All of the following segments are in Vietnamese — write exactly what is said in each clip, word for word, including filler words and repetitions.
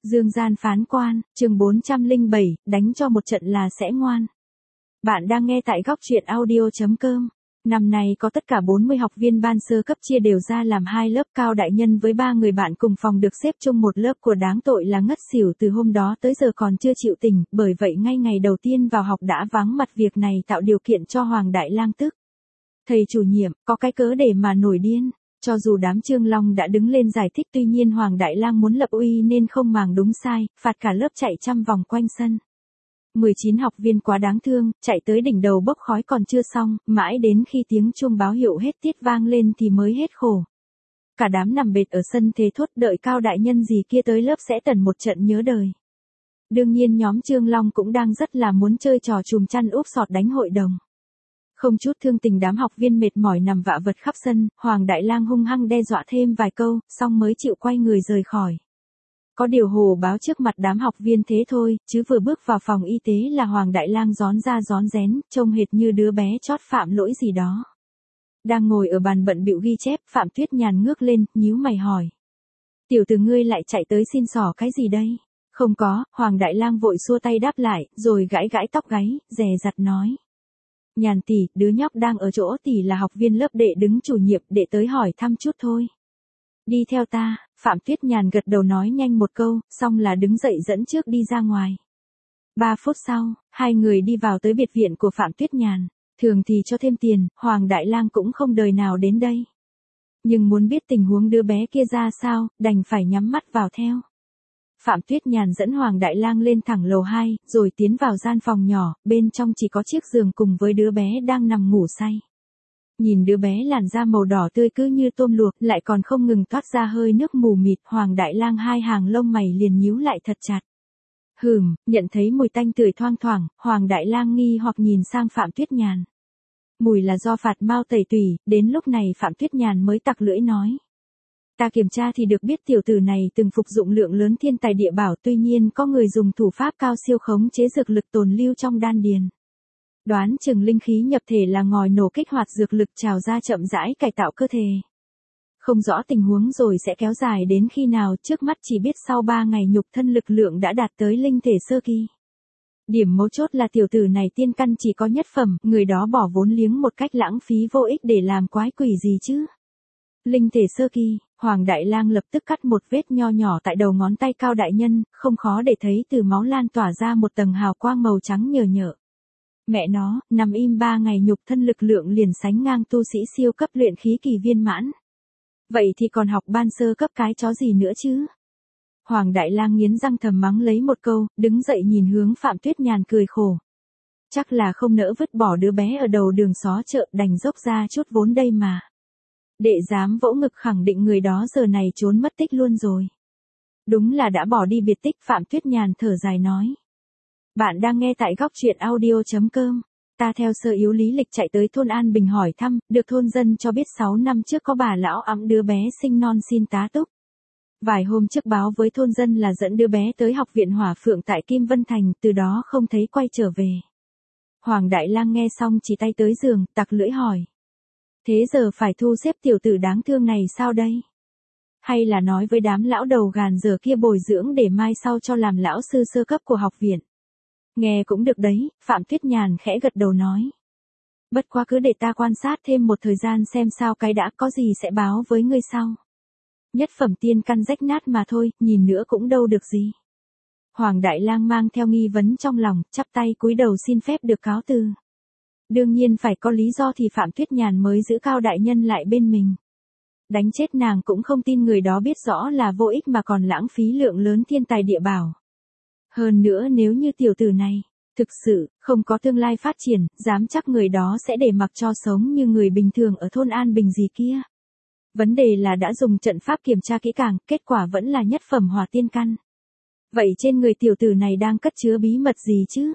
Dương gian phán quan, chương bốn trăm lẻ bảy, đánh cho một trận là sẽ ngoan. Bạn đang nghe tại góc truyện audio.com. Năm nay có tất cả bốn mươi học viên ban sơ cấp chia đều ra làm hai lớp. Cao đại nhân với ba người bạn cùng phòng được xếp chung một lớp của đáng tội là ngất xỉu từ hôm đó tới giờ còn chưa chịu tỉnh, bởi vậy ngay ngày đầu tiên vào học đã vắng mặt. Việc này tạo điều kiện cho Hoàng Đại Lang tức. Thầy chủ nhiệm, có cái cớ để mà nổi điên. Cho dù đám Trương Long đã đứng lên giải thích, tuy nhiên Hoàng Đại Lang muốn lập uy nên không màng đúng sai, phạt cả lớp chạy trăm vòng quanh sân. mười chín học viên quá đáng thương, chạy tới đỉnh đầu bốc khói còn chưa xong, mãi đến khi tiếng chuông báo hiệu hết tiết vang lên thì mới hết khổ. Cả đám nằm bệt ở sân thế thốt đợi Cao đại nhân gì kia tới lớp sẽ tẩn một trận nhớ đời. Đương nhiên nhóm Trương Long cũng đang rất là muốn chơi trò chùm chăn úp sọt đánh hội đồng. Không chút thương tình đám học viên mệt mỏi nằm vạ vật khắp sân, Hoàng Đại Lang hung hăng đe dọa thêm vài câu, xong mới chịu quay người rời khỏi. Có điều hồ báo trước mặt đám học viên thế thôi, chứ vừa bước vào phòng y tế là Hoàng Đại Lang rón ra rón rén, trông hệt như đứa bé chót phạm lỗi gì đó. Đang ngồi ở bàn bận bịu ghi chép, Phạm Tuyết Nhàn ngước lên, nhíu mày hỏi. Tiểu tử ngươi lại chạy tới xin xỏ cái gì đây? Không có, Hoàng Đại Lang vội xua tay đáp lại, rồi gãi gãi tóc gáy, dè dặt nói. Nhàn tỷ, đứa nhóc đang ở chỗ tỷ là học viên lớp đệ đứng chủ nhiệm, đệ tới hỏi thăm chút thôi. Đi theo ta, Phạm Tuyết Nhàn gật đầu nói nhanh một câu, xong là đứng dậy dẫn trước đi ra ngoài. Ba phút sau, hai người đi vào tới biệt viện của Phạm Tuyết Nhàn. Thường thì cho thêm tiền, Hoàng Đại Lang cũng không đời nào đến đây. Nhưng muốn biết tình huống đứa bé kia ra sao, đành phải nhắm mắt vào theo. Phạm Tuyết Nhàn dẫn Hoàng Đại Lang lên thẳng lầu hai, rồi tiến vào gian phòng nhỏ, bên trong chỉ có chiếc giường cùng với đứa bé đang nằm ngủ say. Nhìn đứa bé làn da màu đỏ tươi cứ như tôm luộc, lại còn không ngừng toát ra hơi nước mù mịt, Hoàng Đại Lang hai hàng lông mày liền nhíu lại thật chặt. Hừm, nhận thấy mùi tanh tưởi thoang thoảng, Hoàng Đại Lang nghi hoặc nhìn sang Phạm Tuyết Nhàn. Mùi là do phạt mao tẩy tủy, đến lúc này Phạm Tuyết Nhàn mới tặc lưỡi nói. Ta kiểm tra thì được biết tiểu tử này từng phục dụng lượng lớn thiên tài địa bảo, tuy nhiên có người dùng thủ pháp cao siêu khống chế dược lực tồn lưu trong đan điền. Đoán chừng linh khí nhập thể là ngòi nổ kích hoạt dược lực trào ra chậm rãi cải tạo cơ thể. Không rõ tình huống rồi sẽ kéo dài đến khi nào, trước mắt chỉ biết sau ba ngày nhục thân lực lượng đã đạt tới linh thể sơ kỳ. Điểm mấu chốt là tiểu tử này tiên căn chỉ có nhất phẩm, người đó bỏ vốn liếng một cách lãng phí vô ích để làm quái quỷ gì chứ. Linh thể sơ kỳ, Hoàng Đại Lang lập tức cắt một vết nho nhỏ tại đầu ngón tay Cao đại nhân, không khó để thấy từ máu lan tỏa ra một tầng hào quang màu trắng nhờ nhợ. Mẹ nó, nằm im ba ngày nhục thân lực lượng liền sánh ngang tu sĩ siêu cấp luyện khí kỳ viên mãn. Vậy thì còn học ban sơ cấp cái chó gì nữa chứ? Hoàng Đại Lang nghiến răng thầm mắng lấy một câu, đứng dậy nhìn hướng Phạm Tuyết Nhàn cười khổ. Chắc là không nỡ vứt bỏ đứa bé ở đầu đường xó chợ, đành dốc ra chút vốn đây mà. Đệ dám vỗ ngực khẳng định người đó giờ này trốn mất tích luôn rồi. Đúng là đã bỏ đi biệt tích, Phạm Tuyết Nhàn thở dài nói. Bạn đang nghe tại góc truyện audio.com. Ta theo sơ yếu lý lịch chạy tới thôn An Bình hỏi thăm, được thôn dân cho biết sáu năm trước có bà lão ẵm đứa bé sinh non xin tá túc. Vài hôm trước báo với thôn dân là dẫn đứa bé tới học viện Hỏa Phượng tại Kim Vân Thành, từ đó không thấy quay trở về. Hoàng Đại Lang nghe xong chỉ tay tới giường, tặc lưỡi hỏi. Thế giờ phải thu xếp tiểu tử đáng thương này sao đây? Hay là nói với đám lão đầu gàn giờ kia bồi dưỡng để mai sau cho làm lão sư sơ cấp của học viện? Nghe cũng được đấy, Phạm Tuyết Nhàn khẽ gật đầu nói. Bất quá cứ để ta quan sát thêm một thời gian xem sao cái đã, có gì sẽ báo với ngươi sau. Nhất phẩm tiên căn rách nát mà thôi, nhìn nữa cũng đâu được gì. Hoàng Đại Lang mang theo nghi vấn trong lòng, chắp tay cúi đầu xin phép được cáo từ. Đương nhiên phải có lý do thì Phạm Tuyết Nhàn mới giữ Cao đại nhân lại bên mình. Đánh chết nàng cũng không tin người đó biết rõ là vô ích mà còn lãng phí lượng lớn thiên tài địa bảo. Hơn nữa nếu như tiểu tử này, thực sự, không có tương lai phát triển, dám chắc người đó sẽ để mặc cho sống như người bình thường ở thôn An Bình gì kia. Vấn đề là đã dùng trận pháp kiểm tra kỹ càng, kết quả vẫn là nhất phẩm hỏa tiên căn. Vậy trên người tiểu tử này đang cất chứa bí mật gì chứ?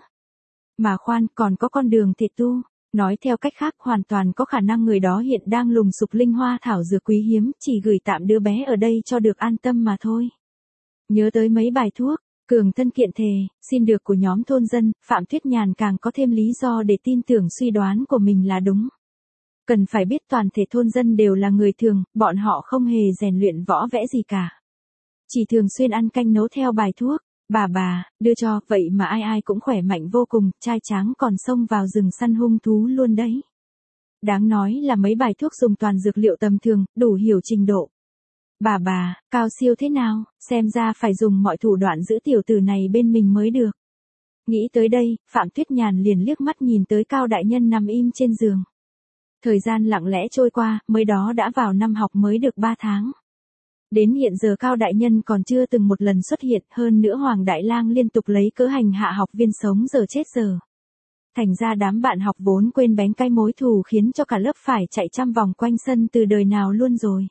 Mà khoan, còn có con đường thể tu. Nói theo cách khác, hoàn toàn có khả năng người đó hiện đang lùng sục linh hoa thảo dược quý hiếm, chỉ gửi tạm đứa bé ở đây cho được an tâm mà thôi. Nhớ tới mấy bài thuốc, cường thân kiện thề, xin được của nhóm thôn dân, Phạm Tuyết Nhàn càng có thêm lý do để tin tưởng suy đoán của mình là đúng. Cần phải biết toàn thể thôn dân đều là người thường, bọn họ không hề rèn luyện võ vẽ gì cả. Chỉ thường xuyên ăn canh nấu theo bài thuốc. Bà bà, đưa cho, vậy mà ai ai cũng khỏe mạnh vô cùng, trai tráng còn xông vào rừng săn hung thú luôn đấy. Đáng nói là mấy bài thuốc dùng toàn dược liệu tầm thường, đủ hiểu trình độ. Bà bà, cao siêu thế nào, xem ra phải dùng mọi thủ đoạn giữ tiểu tử này bên mình mới được. Nghĩ tới đây, Phạm Tuyết Nhàn liền liếc mắt nhìn tới Cao đại nhân nằm im trên giường. Thời gian lặng lẽ trôi qua, mới đó đã vào năm học mới được ba tháng. Đến hiện giờ Cao đại nhân còn chưa từng một lần xuất hiện, hơn nữa Hoàng Đại Lang liên tục lấy cớ hành hạ học viên sống giờ chết giờ. Thành ra đám bạn học vốn quên bén cái mối thù khiến cho cả lớp phải chạy trăm vòng quanh sân từ đời nào luôn rồi.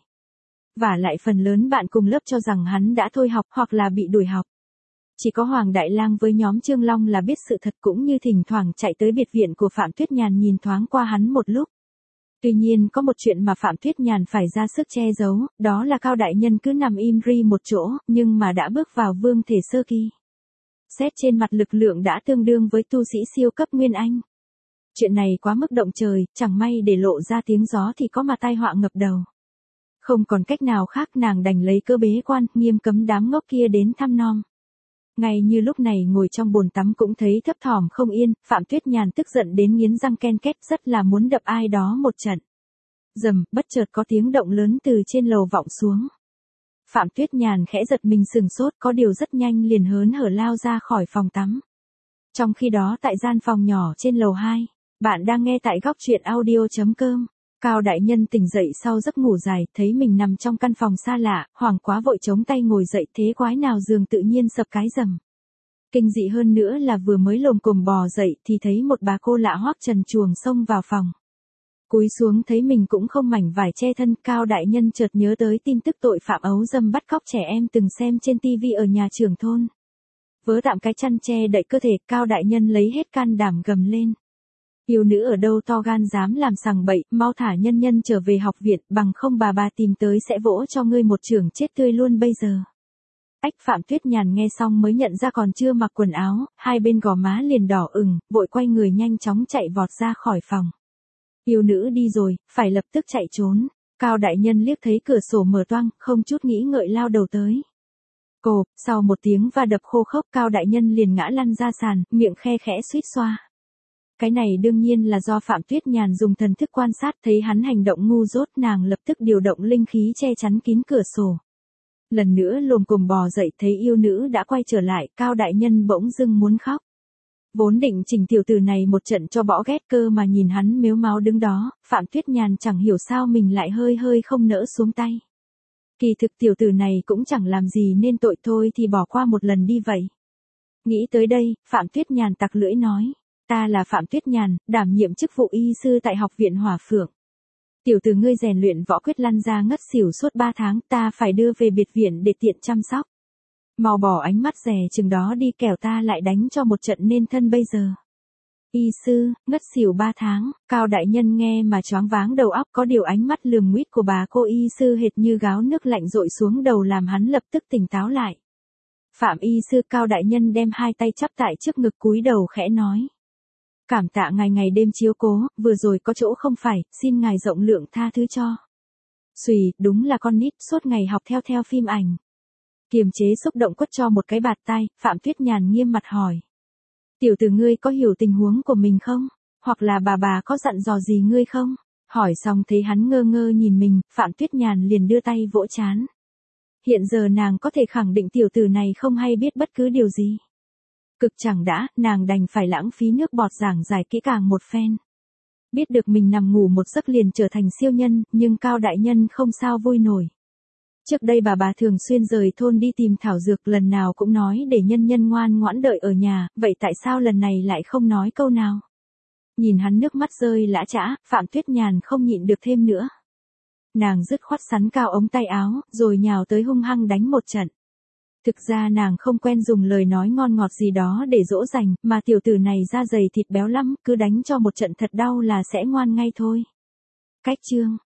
Và lại phần lớn bạn cùng lớp cho rằng hắn đã thôi học hoặc là bị đuổi học. Chỉ có Hoàng Đại Lang với nhóm Trương Long là biết sự thật, cũng như thỉnh thoảng chạy tới biệt viện của Phạm Tuyết Nhàn nhìn thoáng qua hắn một lúc. Tuy nhiên có một chuyện mà Phạm Tuyết Nhàn phải ra sức che giấu, đó là Cao đại nhân cứ nằm im ri một chỗ, nhưng mà đã bước vào vương thể sơ kỳ. Xét trên mặt lực lượng đã tương đương với tu sĩ siêu cấp Nguyên Anh. Chuyện này quá mức động trời, chẳng may để lộ ra tiếng gió thì có mà tai họa ngập đầu. Không còn cách nào khác, nàng đành lấy cơ bế quan, nghiêm cấm đám ngốc kia đến thăm nom. Ngay như lúc này ngồi trong bồn tắm cũng thấy thấp thỏm không yên, Phạm Tuyết Nhàn tức giận đến nghiến răng ken két, rất là muốn đập ai đó một trận. Rầm, bất chợt có tiếng động lớn từ trên lầu vọng xuống. Phạm Tuyết Nhàn khẽ giật mình sừng sốt, có điều rất nhanh liền hớn hở lao ra khỏi phòng tắm. Trong khi đó tại gian phòng nhỏ trên lầu hai, bạn đang nghe tại góc truyện audio chấm com. Cao đại nhân tỉnh dậy sau giấc ngủ dài, thấy mình nằm trong căn phòng xa lạ, hoảng quá vội chống tay ngồi dậy, thế quái nào giường tự nhiên sập cái rầm. Kinh dị hơn nữa là vừa mới lồm cồm bò dậy thì thấy một bà cô lạ hoắc trần truồng xông vào phòng. Cúi xuống thấy mình cũng không mảnh vải che thân, Cao đại nhân chợt nhớ tới tin tức tội phạm ấu dâm bắt cóc trẻ em từng xem trên tivi ở nhà trưởng thôn. Vớ tạm cái chăn che đậy cơ thể, Cao đại nhân lấy hết can đảm gầm lên. Yêu nữ ở đâu to gan dám làm sằng bậy, mau thả nhân nhân trở về học viện, bằng không bà bà tìm tới sẽ vỗ cho ngươi một chưởng chết tươi luôn bây giờ. Ách, Phạm Tuyết Nhàn nghe xong mới nhận ra còn chưa mặc quần áo, hai bên gò má liền đỏ ửng, vội quay người nhanh chóng chạy vọt ra khỏi phòng. Yêu nữ đi rồi, phải lập tức chạy trốn. Cao đại nhân liếc thấy cửa sổ mở toang, không chút nghĩ ngợi lao đầu tới. Cộp, sau một tiếng va đập khô khốc, Cao đại nhân liền ngã lăn ra sàn, miệng khe khẽ suýt xoa. Cái này đương nhiên là do Phạm Tuyết Nhàn dùng thần thức quan sát, thấy hắn hành động ngu dốt, nàng lập tức điều động linh khí che chắn kín cửa sổ. Lần nữa lồm cồm bò dậy, thấy yêu nữ đã quay trở lại, Cao đại nhân bỗng dưng muốn khóc. Vốn định chỉnh tiểu tử này một trận cho bỏ ghét cơ mà nhìn hắn mếu máo đứng đó, Phạm Tuyết Nhàn chẳng hiểu sao mình lại hơi hơi không nỡ xuống tay. Kỳ thực tiểu tử này cũng chẳng làm gì nên tội, thôi thì bỏ qua một lần đi vậy. Nghĩ tới đây, Phạm Tuyết Nhàn tặc lưỡi nói. Ta là Phạm Tuyết Nhàn, đảm nhiệm chức vụ y sư tại học viện Hỏa Phượng. Tiểu tử ngươi rèn luyện võ quyết lăn ra ngất xỉu suốt ba tháng, ta phải đưa về biệt viện để tiện chăm sóc. Mau bỏ ánh mắt rẻ chừng đó đi, kẻo ta lại đánh cho một trận nên thân bây giờ. Y sư, ngất xỉu ba tháng, Cao đại nhân nghe mà choáng váng đầu óc, có điều ánh mắt lườm nguýt của bà cô y sư hệt như gáo nước lạnh dội xuống đầu làm hắn lập tức tỉnh táo lại. Phạm y sư, Cao đại nhân đem hai tay chắp tại trước ngực cúi đầu khẽ nói. Cảm tạ ngài ngày đêm chiếu cố, vừa rồi có chỗ không phải, xin ngài rộng lượng tha thứ cho. Xùy, đúng là con nít, suốt ngày học theo theo phim ảnh. Kiềm chế xúc động quất cho một cái bạt tai, Phạm Tuyết Nhàn nghiêm mặt hỏi. Tiểu tử ngươi có hiểu tình huống của mình không? Hoặc là bà bà có dặn dò gì ngươi không? Hỏi xong thấy hắn ngơ ngơ nhìn mình, Phạm Tuyết Nhàn liền đưa tay vỗ trán. Hiện giờ nàng có thể khẳng định tiểu tử này không hay biết bất cứ điều gì. Cực chẳng đã, nàng đành phải lãng phí nước bọt giảng giải kỹ càng một phen. Biết được mình nằm ngủ một giấc liền trở thành siêu nhân, nhưng Cao đại nhân không sao vui nổi. Trước đây bà bà thường xuyên rời thôn đi tìm thảo dược, lần nào cũng nói để nhân nhân ngoan ngoãn đợi ở nhà, vậy tại sao lần này lại không nói câu nào? Nhìn hắn nước mắt rơi lã chã, Phạm Tuyết Nhàn không nhịn được thêm nữa. Nàng dứt khoát sắn cao ống tay áo, rồi nhào tới hung hăng đánh một trận. Thực ra nàng không quen dùng lời nói ngon ngọt gì đó để dỗ dành, mà tiểu tử này da dày thịt béo lắm, cứ đánh cho một trận thật đau là sẽ ngoan ngay thôi. Cách chương